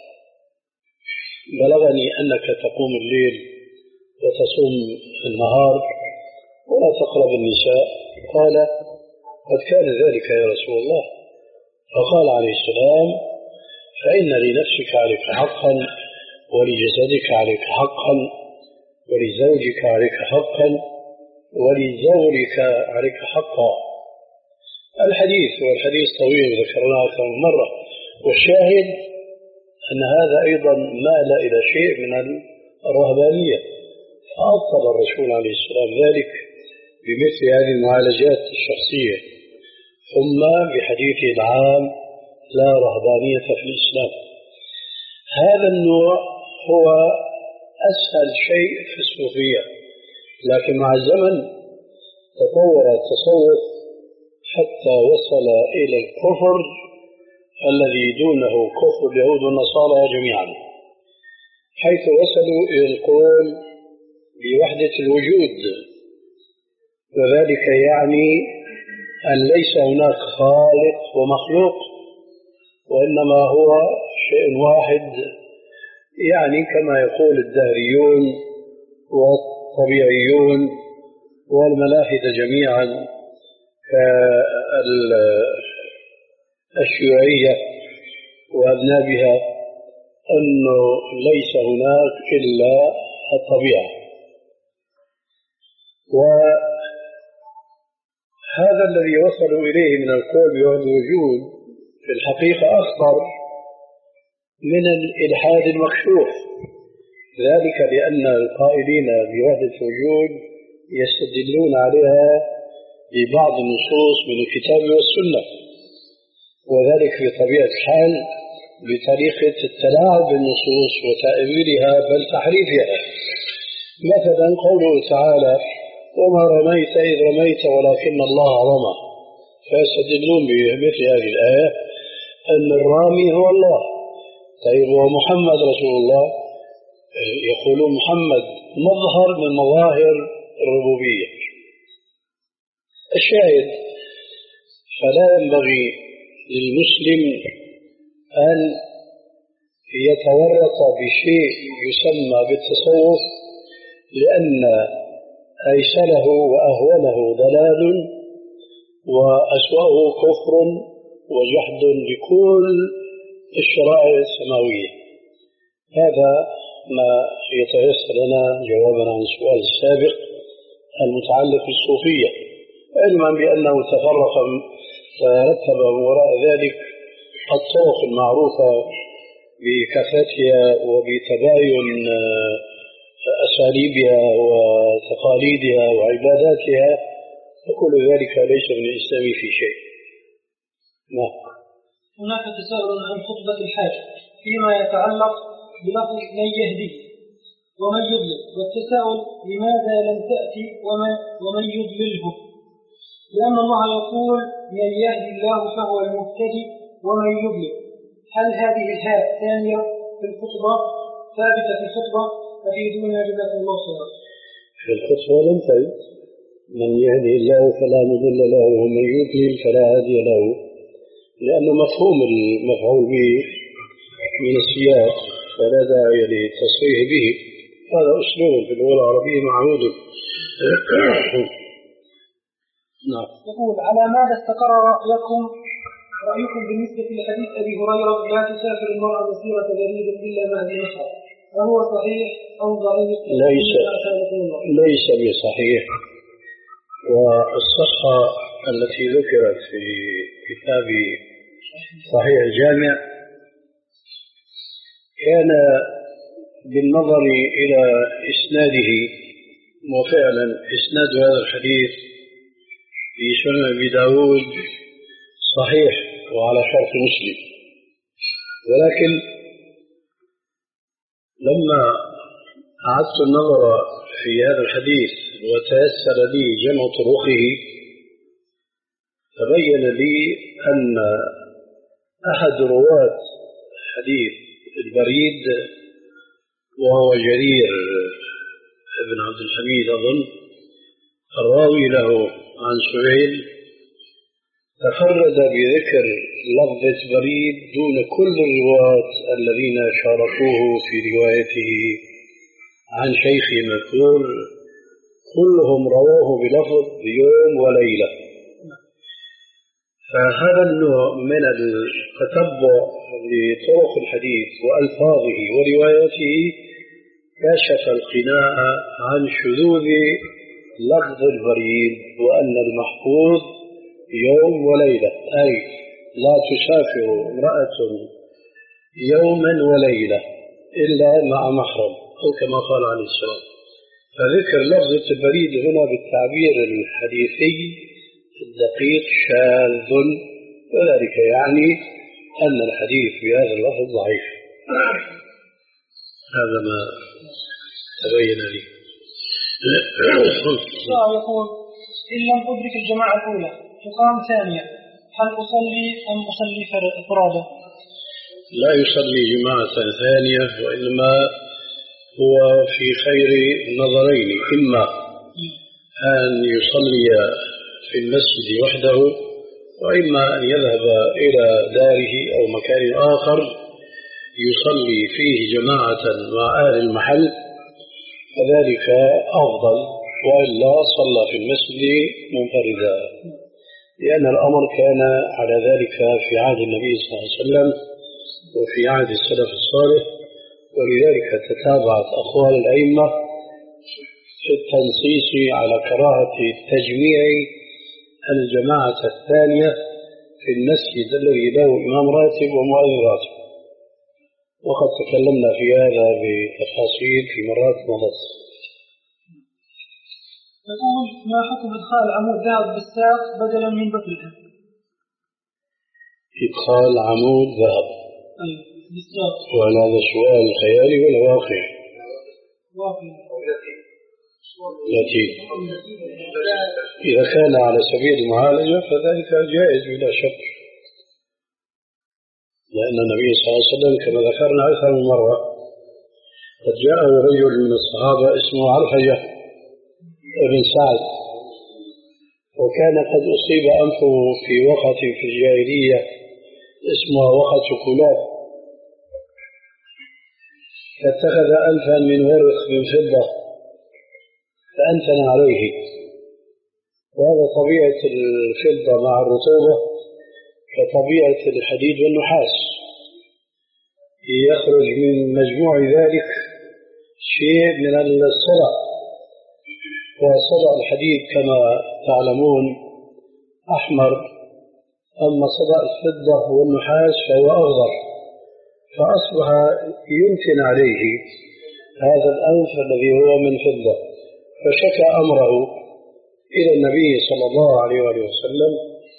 بلغني أنك تقوم الليل وتصوم النهار ولا تقرب النساء. قال قد كان ذلك يا رسول الله. فقال عليه السلام فإن لنفسك عليك حقا ولجسدك عليك حقا ولزوجك عليك حقا ولزورك عليك حقا. الحديث والحديث طويل ذكرناه أكثر من مرة، والشاهد أن هذا أيضا مال إلى شيء من الرهبانية، فأبطل الرسول عليه السلام ذلك بمثل هذه المعالجات الشخصية، ثم بحديثه العام لا رهبانية في الإسلام. هذا النوع هو أسهل شيء في الصوفية، لكن مع الزمن تطور التصوف حتى وصل إلى الكفر الذي دونه كفر اليهود والنصارى جميعا، حيث وصلوا إلى القول بوحدة الوجود، وذلك يعني أن ليس هناك خالق ومخلوق، وإنما هو شيء واحد، يعني كما يقول الدهريون والطبيعيون والملاحدة جميعا كالشيوعية وأذنابها، أنه ليس هناك إلا الطبيعة. وهذا الذي وصلوا إليه من القول بوحدة الوجود في الحقيقة أخطر من الإلحاد المكشوف، ذلك لأن القائلين بوحدة الوجود يستدلون عليها ببعض النصوص من الكتاب والسنة، وذلك في طبيعة الحال بطريقة التلاعب بالنصوص وتأويلها بل تحريفها. مثلا قوله تعالى وما رميت إذ رميت ولكن الله رمى، فيستدلون بمثل هذه الآية أن الرامي هو الله. طيب ومحمد رسول الله، يقولون محمد مظهر من مظاهر الربوبية. الشاهد فلا ينبغي للمسلم أن يتورط بشيء يسمى بالتصوف، لأن أيسره وأهونه ضلال وأسوأه كفر وجحد لكل الشرائع السماوية. هذا ما يتيسر لنا جوابا عن السؤال السابق المتعلق بالصوفية، علما بأنه تفرق ورتب وراء ذلك الطرق المعروفة بكثرتها وبتباين أساليبها وتقاليدها وعباداتها، وكل ذلك ليس من الإسلام في شيء. نعم. هناك تساؤل عن خطبة الحاج فيما يتعلق بلفظ من يهدي ومن يضلل، والتساؤل لماذا لم تأتي ومن, ومن يضلله، لأن الله يقول من يهدي الله فهو المهتدي ومن يضلل. هل هذه الهاء ثانية في الخطبة ثابتة في الخطبة؟ أفيدونا جزاكم الله خيرا. في الخطبة لم ترد من يهدي الله فلا مضل له ومن يضلل فلا هادي له، لأنه مفهوم المفعول به من السياق فلا داعي للتصريح به. هذا أسلوب في اللغة العربية معهود. نعم. يقول على ماذا استقر رأيكم رأيكم بالنسبة لحديث أبي هريرة لا تسافر المرأة مسيرة بريد إلا مهدي مصر، فهو صحيح أو ضعيف؟ ليس ليس بصحيح. والصفحة التي ذكرت في كتاب صحيح الجامع كان بالنظر إلى إسناده، وفعلا إسناد هذا الحديث في سنن أبي داود صحيح وعلى شرط مسلم، ولكن لما أعدت النظر في هذا الحديث وتيسر لي جمع طرقه تبين لي أن أحد رواة حديث البريد وهو جرير بن عبد الحميد أظن الراوي له عن سهيل تفرد بذكر لفظة بريد دون كل الرواة الذين شاركوه في روايته عن شيخ مذكور، كلهم رواه بلفظ يوم وليلة. فهذا النوع من التتبع لطرق الحديث وألفاظه ورواياته كشف القناع عن شذوذ لفظ البريد، وأن المحفوظ يوم وليلة، أي لا تسافر امرأة يوما وليلة إلا مع محرم، أو كما قال عليه السلام. فذكر لفظة البريد هنا بالتعبير الحديثي الدقيق شاذ، وذلك يعني أن الحديث بهذا اللفظ ضعيف. هذا ما تبين لي. يقول إن لم أدرك الجماعة الأولى تقام ثانية، هل أصلي أم أصلي فرادى؟ لا يصلي جماعة ثانية، وإنما هو في خير نظرين، إما أن يصلي في المسجد وحده، وإما أن يذهب إلى داره أو مكان آخر يصلي فيه جماعة مع أهل المحل، فذلك أفضل، وإلا صلى في المسجد منفردا، لأن الأمر كان على ذلك في عهد النبي صلى الله عليه وسلم وفي عهد السلف الصالح. ولذلك تتابعت أقوال الأئمة في التنصيص على كراهة تجميع الجماعة الثانية في المسجد الذي له إمام راتب ومؤذن راتب، وقد تكلمنا في هذا بتفاصيل في مرات مضت. يقول ما حكم إدخال عمود ذهب بالساق بدلا من بطلها؟ إدخال عمود ذهب وهل هذا سؤال خيالي ولا واقعي؟ واقعي. التي إذا كان على سبيل المعالجة فذلك جائز بلا شك، لأن النبي صلى الله عليه وسلم كما ذكرنا أكثر من مرة قد جاءه رجل من الصحابة اسمه عرفجة ابن سعد، وكان قد أصيب أنفه في وقت في الجاهلية اسمها وقت كلاب، فاتخذ أنفا من ورق من فضة فأنتن عليه، وهذا طبيعة الفضة مع الرطوبة كطبيعة الحديد والنحاس، يخرج من مجموع ذلك شيء من الصدأ، وصدأ الحديد كما تعلمون أحمر، أما صدأ الفضة والنحاس فهو أخضر، فأصبح يمكن عليه هذا الأنف الذي هو من فضة، فشكى أمره إلى النبي صلى الله عليه وسلم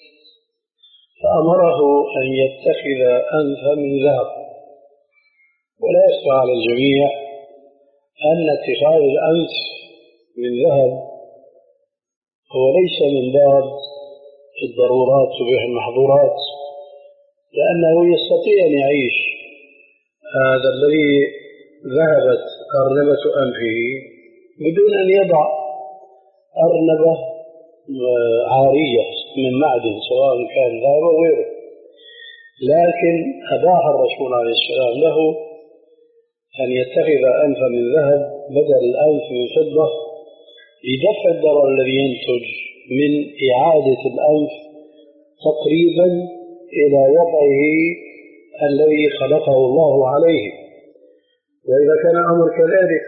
فأمره أن يتخذ أنفا من ذهب. ولا يخفى على الجميع أن اتخاذ الأنف من ذهب هو ليس من باب الضرورات تبيح المحظورات، لأنه يستطيع أن يعيش هذا الذي ذهبت أرنبة أنفه بدون أن يضع أرنبة عارية من معدن سواء كان ذهب أو غيره، لكن أباح الرسول عليه السلام له أن يتخذ أنفا من ذهب بدل الأنف من فضة لدفع الضرر الذي ينتج من إعادة الأنف تقريبا إلى وضعه الذي خلقه الله عليه. وإذا كان الأمر كذلك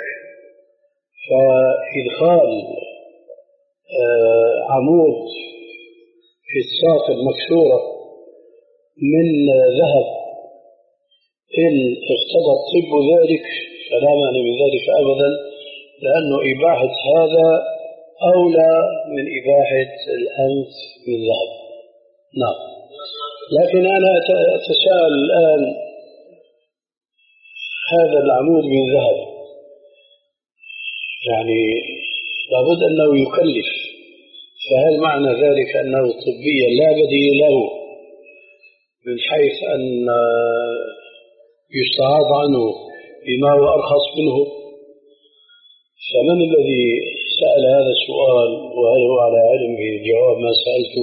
فإدخال عمود في الساق المكسورة من ذهب إن اقتضى الطب ذلك فلا مانع من ذلك أبدا، لأنه إباحة هذا أولى من إباحة الأنف من ذهب. نعم. لكن أنا أتساءل الآن، هذا العمود من ذهب يعني لابد أنه يكلف، فهل معنى ذلك أنه طبيا لا بديل له من حيث أن يستعاض عنه بما هو أرخص منه؟ فمن الذي سأل هذا السؤال وهل هو على علم بجواب ما سألته؟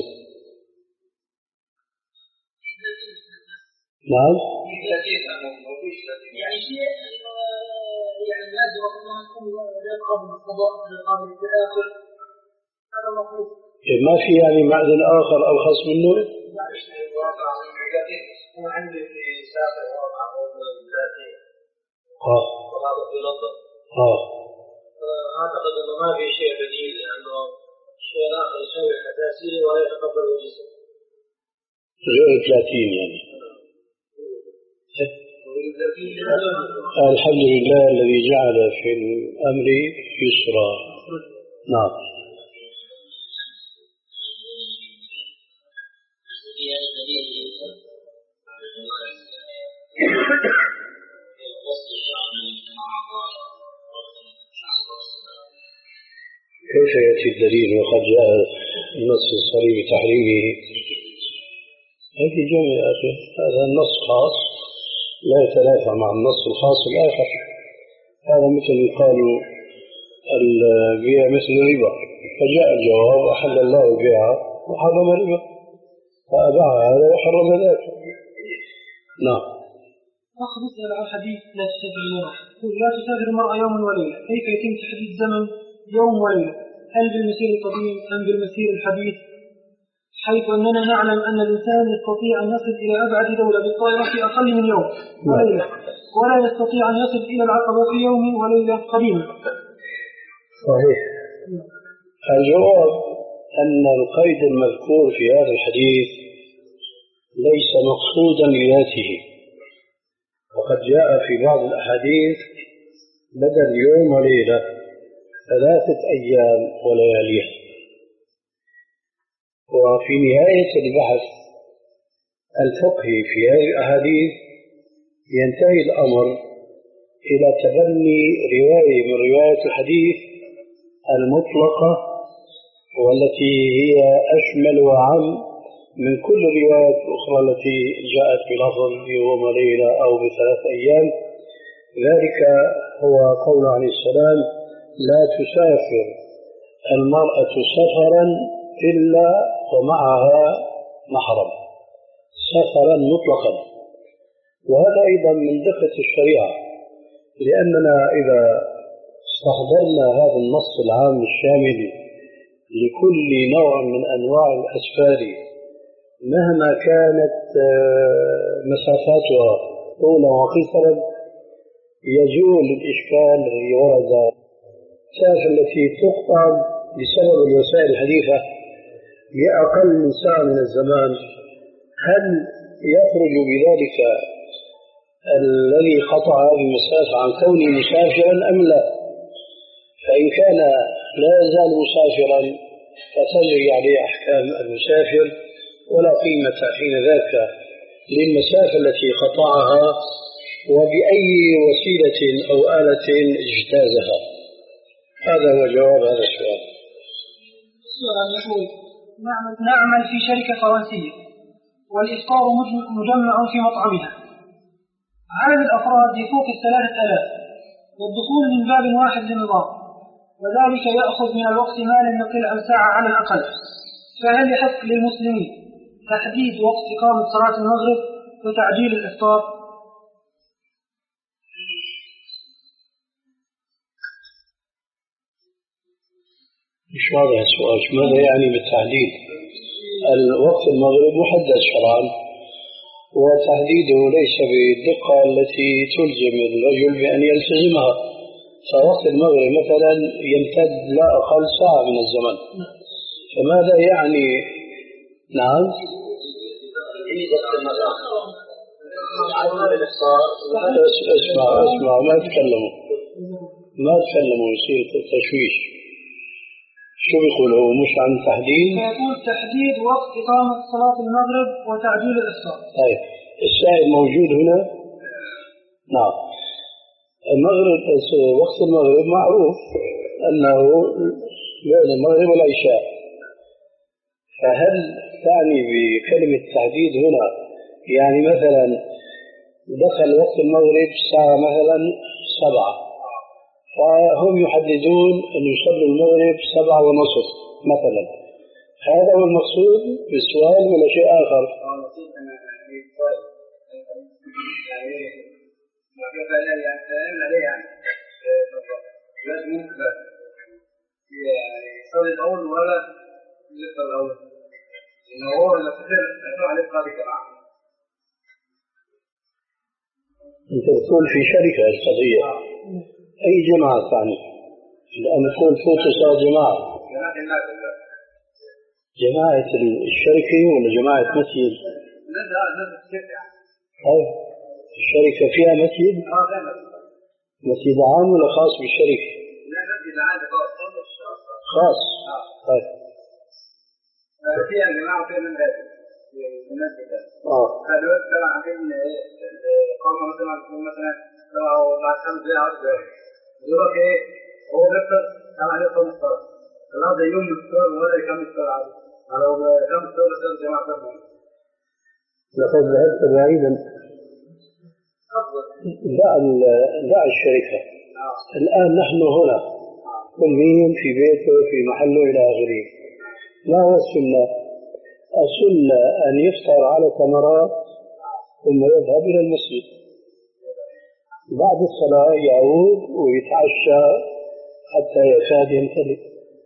نعم. يعني شيء يعني الناس وقتها تكون غير قابل للقضاء غير قابل للتآكل، هذا مطلوب. ما في يعني معدن آخر أرخص منه؟ أنا عندي في ساقي واقع ذاتي آه وهذا في لندن. آه أعتقد أنه ما في شيء بديل، لأنه شيء آخر يسوي حساسية ولا يتقبل الجسم. غير ثلاثين يعني. الحمد لله الذي جعل في الأمر يسرا. نعم. كيف يأتي الدليل وقد جاء النص الصريح بتحريمه؟ هذه جمع يا أخي، هذا النص خاص لا يتنافى مع النص الخاص الآخر. هذا مثل يقال البيع مثل الربا، فجاء الجواب أحل الله البيع وحرم الربا، فأباع هذا وحرم ذاك. نعم. أخ نسأل عن حديث لا تسافر المرأة، يقول لا تسافر المرأة يوم وليلة، كيف يتم تحديد زمن يوم وليلة؟ هل بالمسير القديم أم بالمسير الحديث؟ حيث أننا نعلم أن الإنسان يستطيع أن يصل إلى أبعد دولة بالطائرة في أقل من يوم وليلة، ولا يستطيع أن يصل إلى العقبة في يوم وليلة قديمة. صحيح. الجواب أن القيد المذكور في هذا الحديث ليس مقصودا لذاته، وقد جاء في بعض الأحاديث بدل يوم وليلة ثلاثة أيام ولياليها. وفي نهاية البحث الفقهي في هذه الأحاديث ينتهي الأمر إلى تبني رواية من رواية الحديث المطلقة والتي هي أشمل وأعم من كل الروايات الأخرى التي جاءت بلفظ يوم وليلة أو بثلاث أيام. ذلك هو قول عليه السلام: لا تسافر المرأة سفرا إلا ومعها محرم، سفرا مطلقا. وهذا أيضا من دقة الشريعة، لأننا إذا استحضرنا هذا النص العام الشامل لكل نوع من أنواع الأسفار مهما كانت مسافاتها طولا وقصرا، يزول الإشكال الذي ورد المسافة التي تقطع بسبب الوسائل الحديثة بأقل من ساعة من الزمان. هل يخرج بذلك الذي قطع هذه المسافة عن كونه مسافرا أم لا؟ فإن كان لا يزال مسافرا فتجري عليه أحكام المسافر، ولا قيمة حين ذاك للمسافة التي قطعها وبأي وسيلة أو آلة اجتازها. هذا هو جواب هذا السؤال. السؤال يقول: نعمل في شركة فرنسية والإفطار مجمع في مطعمها، عدد الأفراد يفوق الثلاثة آلاف، والدخول من باب واحد للنظام، وذلك يأخذ من الوقت ما لم يقل عن ساعة على الأقل، فهل يحق للمسلمين تحديد وقت إقامة صلاة المغرب وتعجيل الإفطار؟ مش واضح السؤال، ماذا يعني بالتحديد؟ الوقت المغرب محدد شرعا، وتحديده ليس بالدقة التي تلزم الرجل بأن يلتزمها. فوقت المغرب مثلا يمتد لا أقل ساعة من الزمن، فماذا يعني؟ نعم، اسمع اسمع ما تكلموا ما تكلموا يصير تشويش. شو بيقول هو؟ مش عن تحديد؟ يقول تحديد وقت إقامة صلاة المغرب وتعجيل الإفطار. طيب السائل موجود هنا؟ نعم. المغرب، وقت المغرب معروف أنه بين المغرب والعشاء، فهل تعني بكلمة تحديد هنا يعني مثلا دخل وقت المغرب الساعة مثلا سبعة، فهم يحددون أن يصلوا المغرب سبعة ونصف مثلا؟ هذا هو المقصود بالسؤال ولا شيء آخر؟ يصلي الأول ولا لسه الأول؟ إنه هو اللي تصير يروح عليه قاضي جماعة. أنت تقول في شركة القضية، أي جماعة ثانية؟ لأن تقول فوت صار جماعة. جماعة الشركة ولا جماعة مسجد؟ لا لا لا الشركة. طيب الشركة فيها مسجد؟ آه لا لا. مسجد عام ولا خاص بالشركة؟ لا مسجد عام خاص. خاص. طيب. فيها جماعة فيها من هذا. المسجد ده. آه. فدلوقتي طبعا عارفين الإقامة مثلا تكون مثلا سبعة وبعد خمس دقايق عشر دقايق. يقول إيه؟ هو بيفطر طبعا يفطر الصلاة. النهارده يوم الفطار ولا يكمل الصلاة عادي. لو كمل الصلاة بس الجماعة تفهم. لقد ذهبت بعيدا. دع دع الشركة. الآن نحن هنا كل مين في بيته في محله إلى آخره. ما هو السنة؟ السنة أن يفطر على تمرات ثم يذهب إلى المسجد، بعد الصلاة يعود ويتعشى حتى يكاد يمتلئ.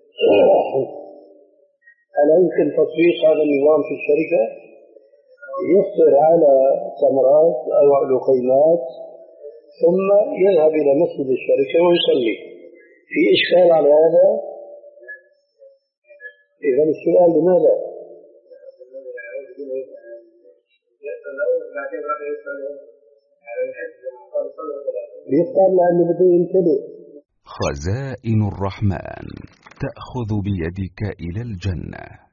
ألا يمكن تطبيق هذا النظام في الشركة؟ يفطر على تمرات أو لقيمات ثم يذهب إلى مسجد الشركة ويصلي. في إشكال على هذا؟ إذا السؤال لماذا؟ يفطر لأنه بده يمتلئ. خزائن الرحمن تأخذ بيدك إلى الجنة.